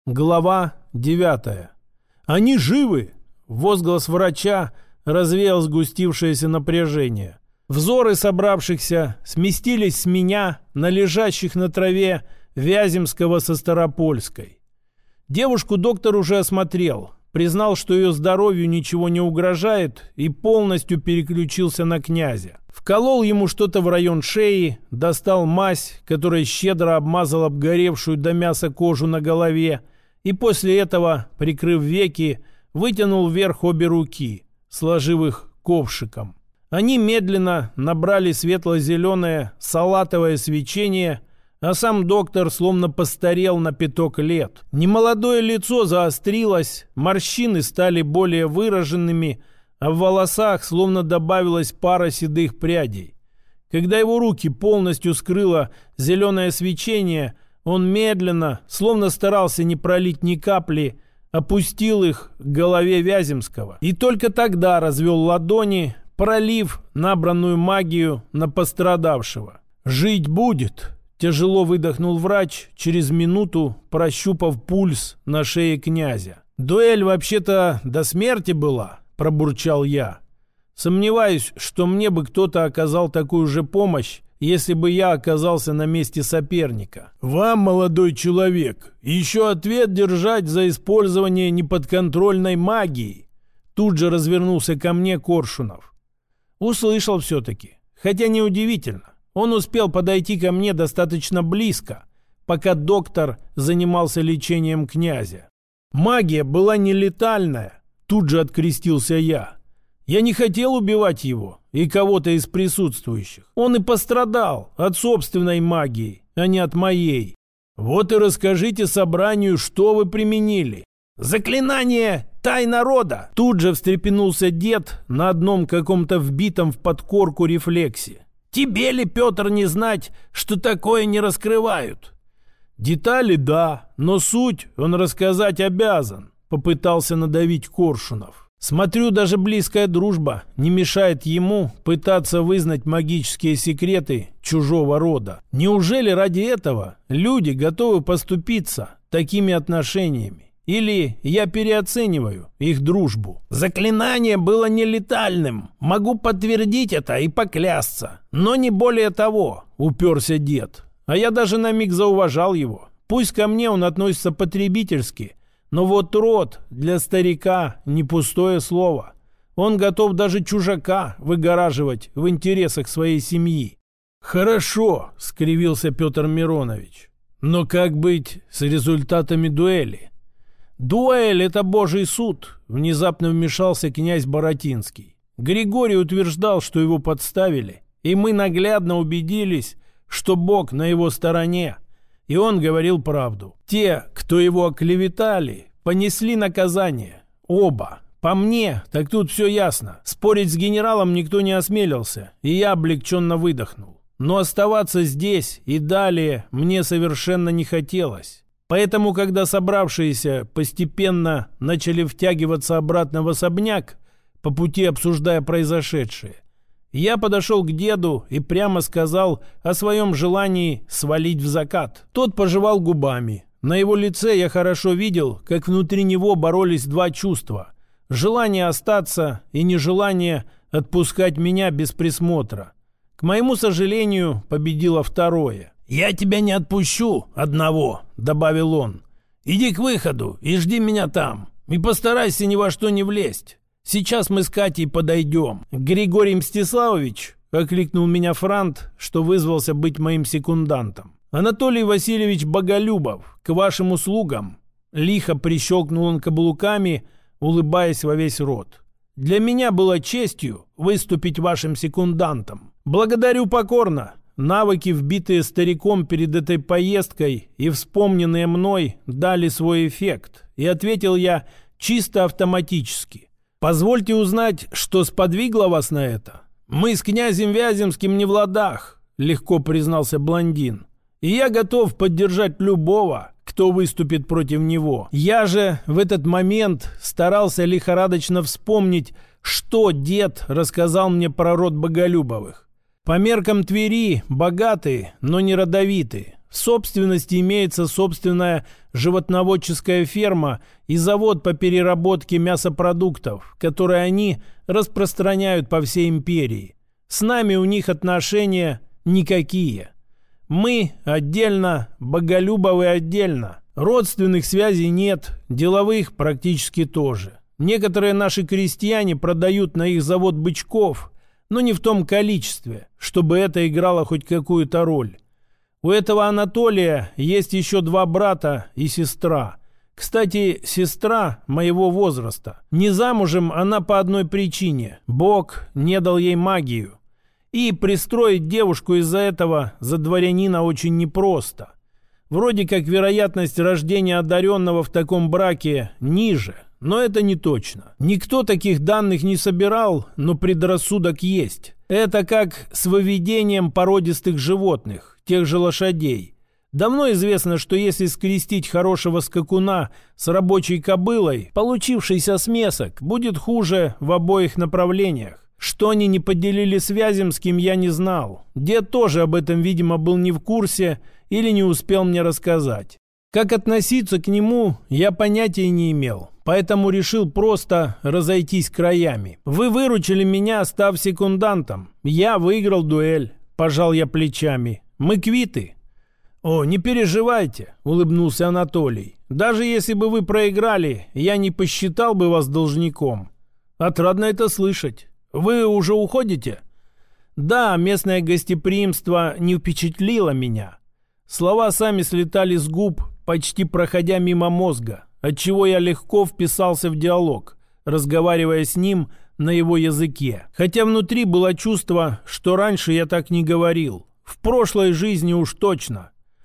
Глава 9. «Они живы!» Возглас врача развеял сгустившееся напряжение. Взоры собравшихся сместились с меня на лежащих на траве Вяземского со Старопольской. Девушку доктор уже осмотрел, признал, что ее здоровью ничего не угрожает, и полностью переключился на князя. Вколол ему что-то в район шеи, достал мазь, которая щедро обмазала обгоревшую до мяса кожу на голове, и после этого, прикрыв веки, вытянул вверх обе руки, сложив их ковшиком. Они медленно набрали светло-зеленое салатовое свечение, а сам доктор словно постарел на 5 лет. Немолодое лицо заострилось, морщины стали более выраженными, а в волосах словно добавилась пара седых прядей. Когда его руки полностью скрыло зеленое свечение, он медленно, словно старался не пролить ни капли, опустил их к голове Вяземского. И только тогда развел ладони, пролив набранную магию на пострадавшего. «Жить будет!» – тяжело выдохнул врач, через минуту прощупав пульс на шее князя. «Дуэль вообще-то до смерти была», – пробурчал я. «Сомневаюсь, что мне бы кто-то оказал такую же помощь, если бы я оказался на месте соперника. Вам, молодой человек, еще ответ держать за использование неподконтрольной магии». Тут же развернулся ко мне Коршунов. Услышал все-таки. Хотя неудивительно. Он успел подойти ко мне достаточно близко, пока доктор занимался лечением князя. «Магия была нелетальная», тут же открестился я. «Я не хотел убивать его и кого-то из присутствующих. Он и пострадал от собственной магии, а не от моей. Вот и расскажите собранию, что вы применили». «Заклинание тайна рода!» Тут же встрепенулся дед на одном каком-то вбитом в подкорку рефлексе. «Тебе ли, Петр, не знать, что такое не раскрывают?» «Детали, да, но суть он рассказать обязан», попытался надавить Коршунов. «Смотрю, даже близкая дружба не мешает ему пытаться вызнать магические секреты чужого рода. Неужели ради этого люди готовы поступиться такими отношениями? Или я переоцениваю их дружбу?» «Заклинание было нелетальным. Могу подтвердить это и поклясться. Но не более того», — уперся дед. А я даже на миг зауважал его. Пусть ко мне он относится потребительски, но вот род для старика не пустое слово. Он готов даже чужака выгораживать в интересах своей семьи. «Хорошо», — скривился Петр Миронович. «Но как быть с результатами дуэли?» «Дуэль — это Божий суд», — внезапно вмешался князь Боротинский. Григорий утверждал, что его подставили, и мы наглядно убедились, что Бог на его стороне. И он говорил правду. Те, кто его оклеветали, понесли наказание. Оба. По мне, так тут все ясно. Спорить с генералом никто не осмелился, и я облегченно выдохнул. Но оставаться здесь и далее мне совершенно не хотелось. Поэтому, когда собравшиеся постепенно начали втягиваться обратно в особняк, по пути обсуждая произошедшее, я подошел к деду и прямо сказал о своем желании свалить в закат. Тот пожевал губами. На его лице я хорошо видел, как внутри него боролись два чувства. Желание остаться и нежелание отпускать меня без присмотра. К моему сожалению, победило второе. «Я тебя не отпущу одного», — добавил он. «Иди к выходу и жди меня там. И постарайся ни во что не влезть. Сейчас мы с Катей подойдем». «Григорий Мстиславович», — окликнул меня Франт, что вызвался быть моим секундантом. «Анатолий Васильевич Боголюбов, к вашим услугам». Лихо прищелкнул он каблуками, улыбаясь во весь рот. «Для меня было честью выступить вашим секундантом. Благодарю покорно». Навыки, вбитые стариком перед этой поездкой и вспомненные мной, дали свой эффект. И ответил я чисто автоматически. «Позвольте узнать, что сподвигло вас на это?» «Мы с князем Вяземским не в ладах», — легко признался блондин. «И я готов поддержать любого, кто выступит против него. Я же в этот момент старался лихорадочно вспомнить, что дед рассказал мне про род Боголюбовых. По меркам Твери богатые, но не родовитые. В собственности имеется собственная животноводческая ферма и завод по переработке мясопродуктов, которые они распространяют по всей империи. С нами у них отношения никакие. Мы отдельно, Боголюбовы отдельно. Родственных связей нет, деловых практически тоже. Некоторые наши крестьяне продают на их завод бычков, но не в том количестве, чтобы это играло хоть какую-то роль. У этого Анатолия есть еще 2 брата и сестра. Кстати, сестра моего возраста. Не замужем она по одной причине. Бог не дал ей магию. И пристроить девушку из-за этого за дворянина очень непросто. Вроде как вероятность рождения одаренного в таком браке ниже, но это не точно. Никто таких данных не собирал, но предрассудок есть. Это как с выведением породистых животных, тех же лошадей. Давно известно, что если скрестить хорошего скакуна с рабочей кобылой, получившийся смесок будет хуже в обоих направлениях. Что они не поделили связям, с кем я не знал. Дед тоже об этом, видимо, был не в курсе или не успел мне рассказать. Как относиться к нему, я понятия не имел, поэтому решил просто разойтись краями. Вы выручили меня, став секундантом. Я выиграл дуэль. Пожал я плечами. Мы квиты. «О, не переживайте», — улыбнулся Анатолий. «Даже если бы вы проиграли, я не посчитал бы вас должником». «Отрадно это слышать. Вы уже уходите?» «Да, местное гостеприимство не впечатлило меня». Слова сами слетали с губ, почти проходя мимо мозга, отчего я легко вписался в диалог, разговаривая с ним на его языке. Хотя внутри было чувство, что раньше я так не говорил. В прошлой жизни уж точно.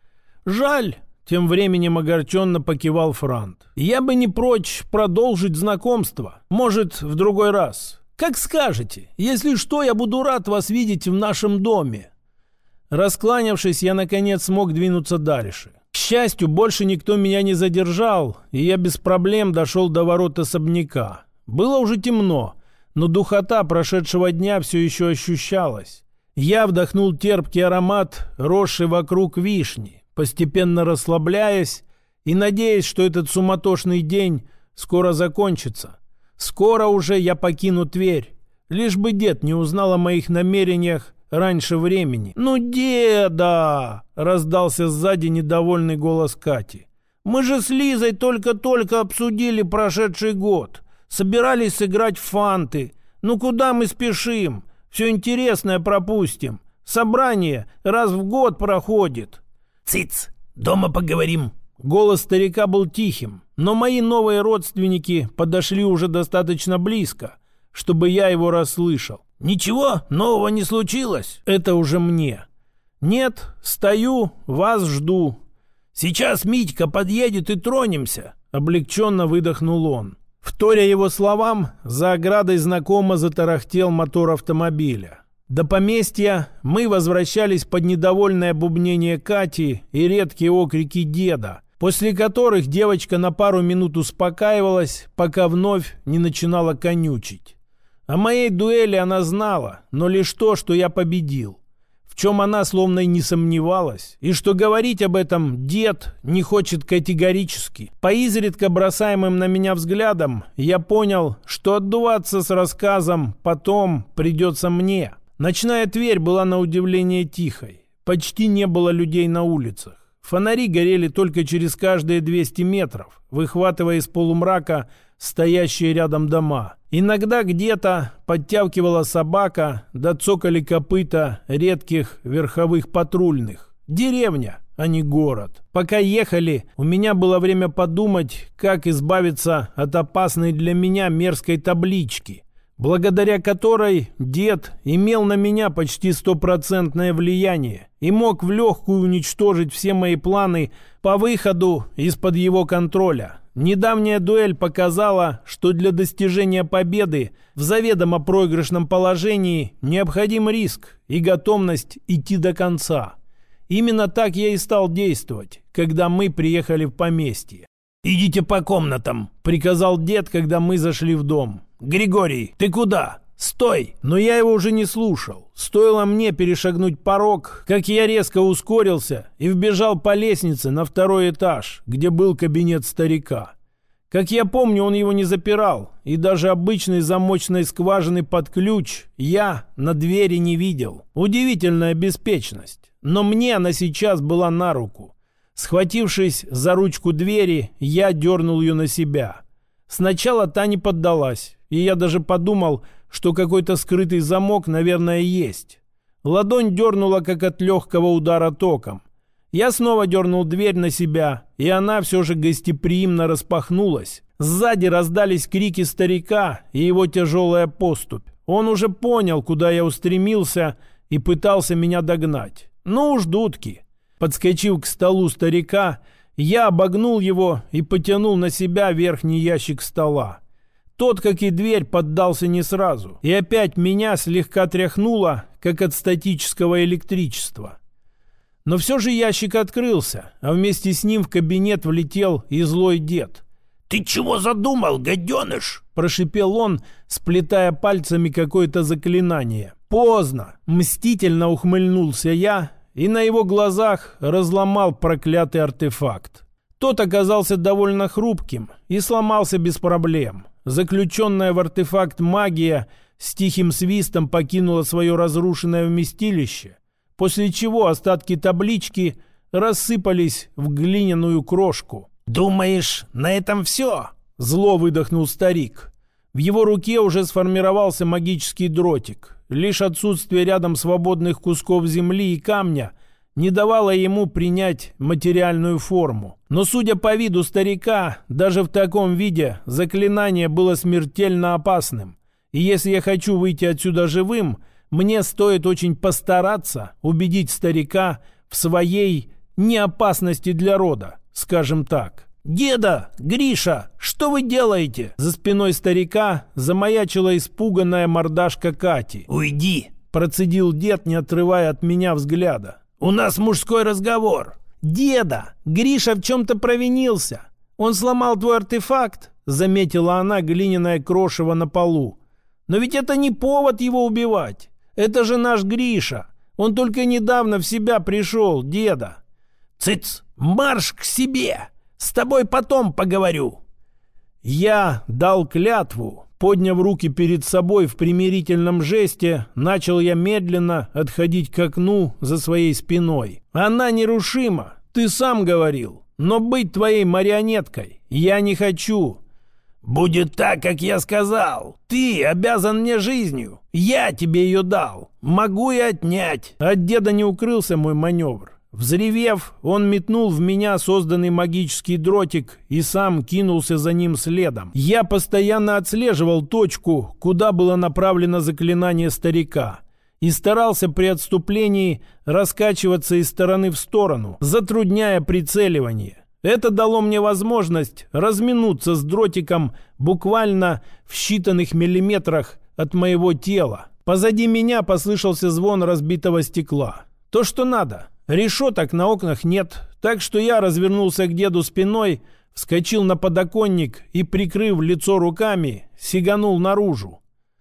«Жаль», — тем временем огорченно покивал Франт. «Я бы не прочь продолжить знакомство. Может, в другой раз. Как скажете. Если что, я буду рад вас видеть в нашем доме». Раскланявшись, я наконец смог двинуться дальше. К счастью, больше никто меня не задержал, и я без проблем дошел до ворот особняка. Было уже темно, но духота прошедшего дня все еще ощущалась. Я вдохнул терпкий аромат, росший вокруг вишни, постепенно расслабляясь и надеясь, что этот суматошный день скоро закончится. Скоро уже я покину Тверь, лишь бы дед не узнал о моих намерениях раньше времени. «Ну, деда!» — раздался сзади недовольный голос Кати. «Мы же с Лизой только-только обсудили прошедший год. Собирались сыграть в фанты. Ну, куда мы спешим? Все интересное пропустим. Собрание раз в год проходит». «Цыц! Дома поговорим!» Голос старика был тихим, но мои новые родственники подошли уже достаточно близко, чтобы я его расслышал. «Ничего нового не случилось?» Это уже мне. «Нет, стою, вас жду». «Сейчас Митька подъедет и тронемся», — облегченно выдохнул он. Вторя его словам, за оградой знакомо затарахтел мотор автомобиля. До поместья мы возвращались под недовольное бубнение Кати и редкие окрики деда, после которых девочка на пару минут успокаивалась, пока вновь не начинала конючить. О моей дуэли она знала, но лишь то, что я победил, в чем она словно и не сомневалась, и что говорить об этом дед не хочет категорически. По изредка бросаемым на меня взглядам я понял, что отдуваться с рассказом потом придется мне. Ночная Тверь была на удивление тихой. Почти не было людей на улицах. Фонари горели только через каждые 200 метров, выхватывая из полумрака стоящие рядом дома. Иногда где-то подтягивала собака, да цокали копыта редких верховых патрульных. Деревня, а не город. Пока ехали, у меня было время подумать, как избавиться от опасной для меня мерзкой таблички, благодаря которой дед имел на меня почти 100% влияние и мог в легкую уничтожить все мои планы по выходу из-под его контроля. Недавняя дуэль показала, что для достижения победы в заведомо проигрышном положении необходим риск и готовность идти до конца. Именно так я и стал действовать, когда мы приехали в поместье. «Идите по комнатам», — приказал дед, когда мы зашли в дом. «Григорий, ты куда? Стой!» Но я его уже не слушал. Стоило мне перешагнуть порог, как я резко ускорился и вбежал по лестнице на 2-й этаж, где был кабинет старика. Как я помню, он его не запирал, и даже обычной замочной скважины под ключ я на двери не видел. Удивительная беспечность. Но мне она сейчас была на руку. Схватившись за ручку двери, я дернул ее на себя. Сначала та не поддалась, и я даже подумал, что какой-то скрытый замок, наверное, есть. Ладонь дернула, как от легкого удара током. Я снова дернул дверь на себя, и она все же гостеприимно распахнулась. Сзади раздались крики старика и его тяжелая поступь. Он уже понял, куда я устремился, и пытался меня догнать. Ну уж дудки. Подскочив к столу старика, я обогнул его и потянул на себя верхний ящик стола. Тот, как и дверь, поддался не сразу, и опять меня слегка тряхнуло, как от статического электричества. Но все же ящик открылся, а вместе с ним в кабинет влетел и злой дед. «Ты чего задумал, гаденыш?» – прошипел он, сплетая пальцами какое-то заклинание. Поздно. Мстительно ухмыльнулся я и на его глазах разломал проклятый артефакт. Тот оказался довольно хрупким и сломался без проблем. Заключенная в артефакт магия с тихим свистом покинула свое разрушенное вместилище, после чего остатки таблички рассыпались в глиняную крошку. «Думаешь, на этом все?» — зло выдохнул старик. В его руке уже сформировался магический дротик. Лишь отсутствие рядом свободных кусков земли и камня не давало ему принять материальную форму. Но, судя по виду старика, даже в таком виде заклинание было смертельно опасным. И если я хочу выйти отсюда живым, мне стоит очень постараться убедить старика в своей неопасности для рода, скажем так. «Деда! Гриша! Что вы делаете?» За спиной старика замаячила испуганная мордашка Кати. «Уйди!» – процедил дед, не отрывая от меня взгляда. «У нас мужской разговор!» «Деда! Гриша в чем-то провинился! Он сломал твой артефакт!» – заметила она глиняное крошево на полу. «Но ведь это не повод его убивать! Это же наш Гриша! Он только недавно в себя пришел, деда!» «Цыц! Марш к себе! С тобой потом поговорю!» Я дал клятву. Подняв руки перед собой в примирительном жесте, начал я медленно отходить к окну за своей спиной. «Она нерушима, ты сам говорил, но быть твоей марионеткой я не хочу». «Будет так, как я сказал. Ты обязан мне жизнью. Я тебе ее дал. Могу и отнять». От деда не укрылся мой маневр. Взревев, он метнул в меня созданный магический дротик и сам кинулся за ним следом. Я постоянно отслеживал точку, куда было направлено заклинание старика, и старался при отступлении раскачиваться из стороны в сторону, затрудняя прицеливание. Это дало мне возможность разминуться с дротиком буквально в считанных миллиметрах от моего тела. Позади меня послышался звон разбитого стекла. То, что надо. Решеток на окнах нет, так что я развернулся к деду спиной, вскочил на подоконник и, прикрыв лицо руками, сиганул наружу.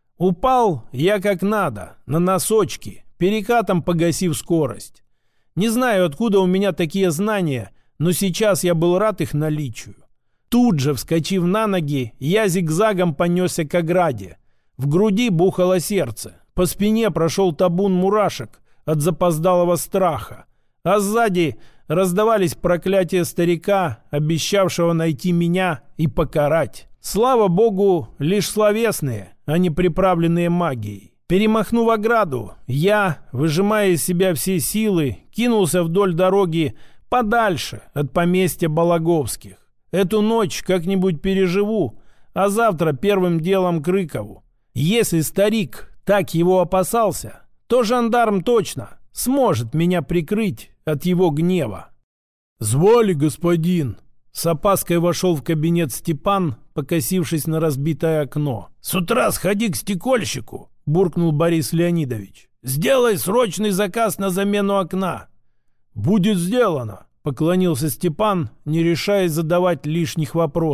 Упал я как надо, на носочки, перекатом погасив скорость. Не знаю, откуда у меня такие знания, но сейчас я был рад их наличию. Тут же, вскочив на ноги, я зигзагом понесся к ограде. В груди бухало сердце, по спине прошел табун мурашек от запоздалого страха, а сзади раздавались проклятия старика, обещавшего найти меня и покарать. Слава богу, лишь словесные, а не приправленные магией. Перемахнув ограду, я, выжимая из себя все силы, кинулся вдоль дороги подальше от поместья Балаговских. Эту ночь как-нибудь переживу, а завтра первым делом к Рыкову. Если старик так его опасался, то жандарм точно сможет меня прикрыть от его гнева. «Звали, господин?» С опаской вошел в кабинет Степан, покосившись на разбитое окно. «С утра сходи к стекольщику», — буркнул Борис Леонидович. «Сделай срочный заказ на замену окна». «Будет сделано», — поклонился Степан, не решаясь задавать лишних вопросов.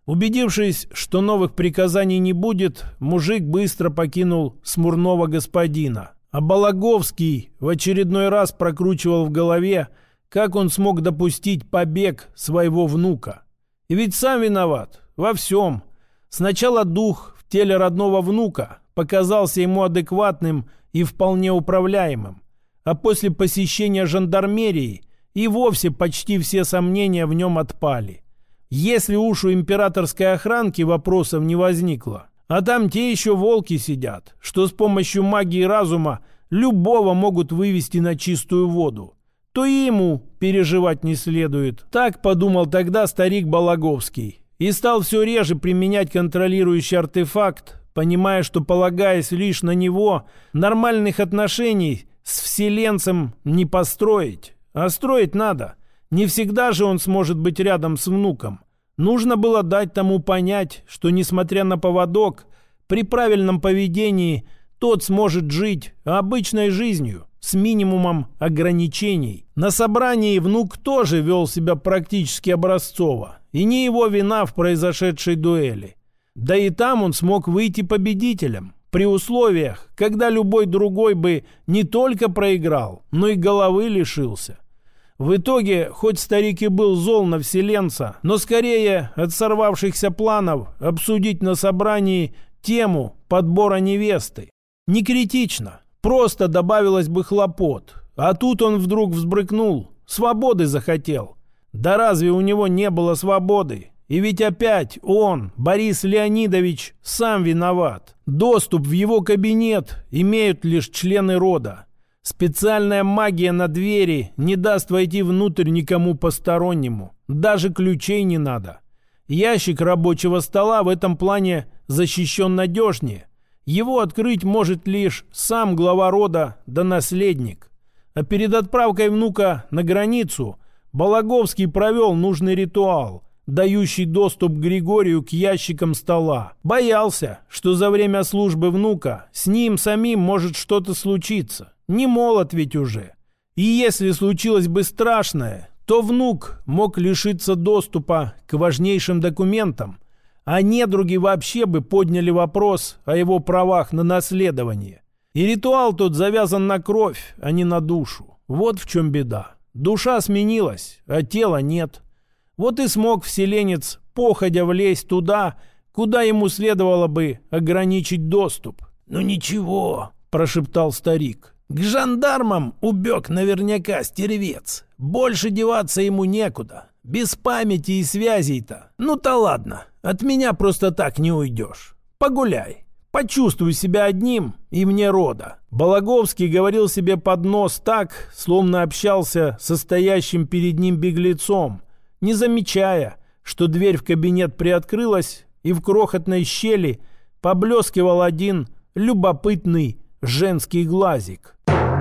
Убедившись, что новых приказаний не будет, мужик быстро покинул смурного господина. А Балаговский в очередной раз прокручивал в голове, как он смог допустить побег своего внука. И ведь сам виноват во всем. Сначала дух в теле родного внука показался ему адекватным и вполне управляемым, а после посещения жандармерии и вовсе почти все сомнения в нем отпали. Если уж у императорской охранки вопросов не возникло, а там те еще волки сидят, что с помощью магии разума любого могут вывести на чистую воду, то и ему переживать не следует. Так подумал тогда старик Балаговский и стал все реже применять контролирующий артефакт, понимая, что, полагаясь лишь на него, нормальных отношений с вселенцем не построить. А строить надо. Не всегда же он сможет быть рядом с внуком. Нужно было дать тому понять, что, несмотря на поводок, при правильном поведении тот сможет жить обычной жизнью, с минимумом ограничений. На собрании внук тоже вел себя практически образцово, и не его вина в произошедшей дуэли. Да и там он смог выйти победителем, при условиях, когда любой другой бы не только проиграл, но и головы лишился. В итоге, хоть старик и был зол на вселенца, но скорее от сорвавшихся планов обсудить на собрании тему подбора невесты. Не критично, просто добавилось бы хлопот. А тут он вдруг взбрыкнул, свободы захотел. Да разве у него не было свободы? И ведь опять он, Борис Леонидович, сам виноват. Доступ в его кабинет имеют лишь члены рода. Специальная магия на двери не даст войти внутрь никому постороннему. Даже ключей не надо. Ящик рабочего стола в этом плане защищен надежнее. Его открыть может лишь сам глава рода да наследник. А перед отправкой внука на границу Балаговский провел нужный ритуал, дающий доступ к Григорию к ящикам стола. Боялся, что за время службы внука с ним самим может что-то случиться. Не молод ведь уже. И если случилось бы страшное, то внук мог лишиться доступа к важнейшим документам, а недруги вообще бы подняли вопрос о его правах на наследование. И ритуал тот завязан на кровь, а не на душу. Вот в чем беда. Душа сменилась, а тела нет. Вот и смог вселенец походя влезть туда, куда ему следовало бы ограничить доступ. «Ну ничего», — прошептал старик. «К жандармам убег наверняка стервец. Больше деваться ему некуда. Без памяти и связей-то. Ну-то ладно, от меня просто так не уйдешь. Погуляй, почувствуй себя одним и вне рода». Балаговский говорил себе под нос так, словно общался со стоящим перед ним беглецом, не замечая, что дверь в кабинет приоткрылась, и в крохотной щели поблескивал один любопытный женский глазик.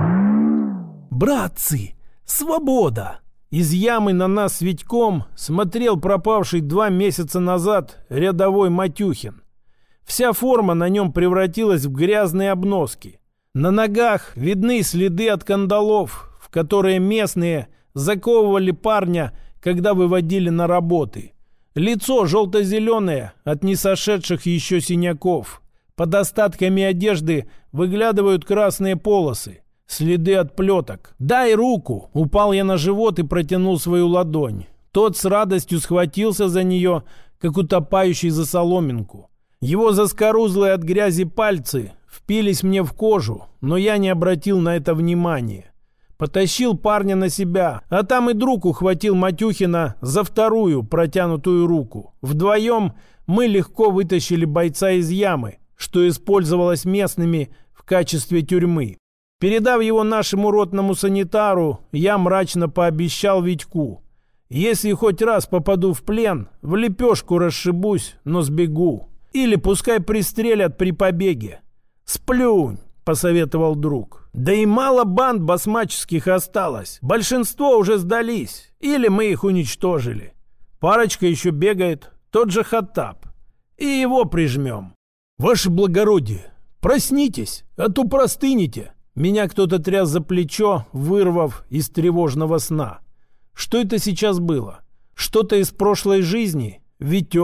«Братцы, свобода!» Из ямы на нас с Витьком смотрел пропавший 2 месяца назад рядовой Матюхин. Вся форма на нем превратилась в грязные обноски. На ногах видны следы от кандалов, в которые местные заковывали парня, когда выводили на работы. Лицо желто-зеленое от несошедших еще синяков. Под остатками одежды выглядывают красные полосы, следы от плеток. «Дай руку!» Упал я на живот и протянул свою ладонь. Тот с радостью схватился за нее, как утопающий за соломинку. Его заскорузлые от грязи пальцы впились мне в кожу, но я не обратил на это внимания. Потащил парня на себя, а там и друг ухватил Матюхина за вторую протянутую руку. Вдвоем мы легко вытащили бойца из ямы, что использовалось местными в качестве тюрьмы. Передав его нашему ротному санитару, я мрачно пообещал Витьку: если хоть раз попаду в плен, в лепешку расшибусь, но сбегу. Или пускай пристрелят при побеге. «Сплюнь», — посоветовал друг. «Да и мало банд басмаческих осталось. Большинство уже сдались. Или мы их уничтожили. Парочка еще бегает, тот же Хаттаб. И его прижмем». «Ваше благородие, проснитесь, а то простынете». Меня кто-то тряс за плечо, вырвав из тревожного сна. Что это сейчас было? Что-то из прошлой жизни? Витек?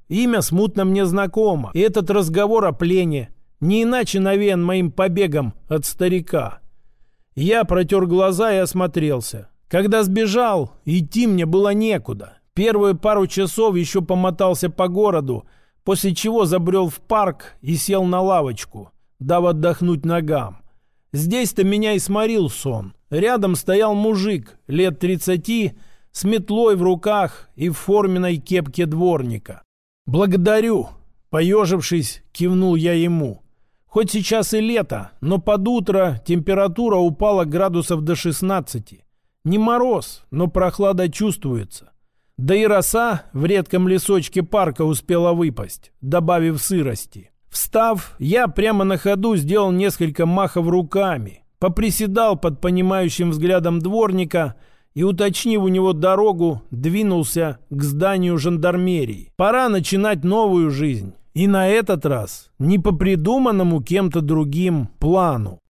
Имя смутно мне знакомо, и этот разговор о плене не иначе навеян моим побегом от старика. Я протер глаза и осмотрелся. Когда сбежал, идти мне было некуда. Первые пару часов еще помотался по городу, после чего забрел в парк и сел на лавочку, дав отдохнуть ногам. Здесь-то меня и сморил сон. Рядом стоял мужик лет 30 с метлой в руках и в форменной кепке дворника. «Благодарю!» — поежившись, кивнул я ему. Хоть сейчас и лето, но под утро температура упала градусов до 16. Не мороз, но прохлада чувствуется. Да и роса в редком лесочке парка успела выпасть, добавив сырости. Встав, я прямо на ходу сделал несколько махов руками, поприседал под понимающим взглядом дворника и, уточнив у него дорогу, двинулся к зданию жандармерии. Пора начинать новую жизнь. И на этот раз не по придуманному кем-то другим плану.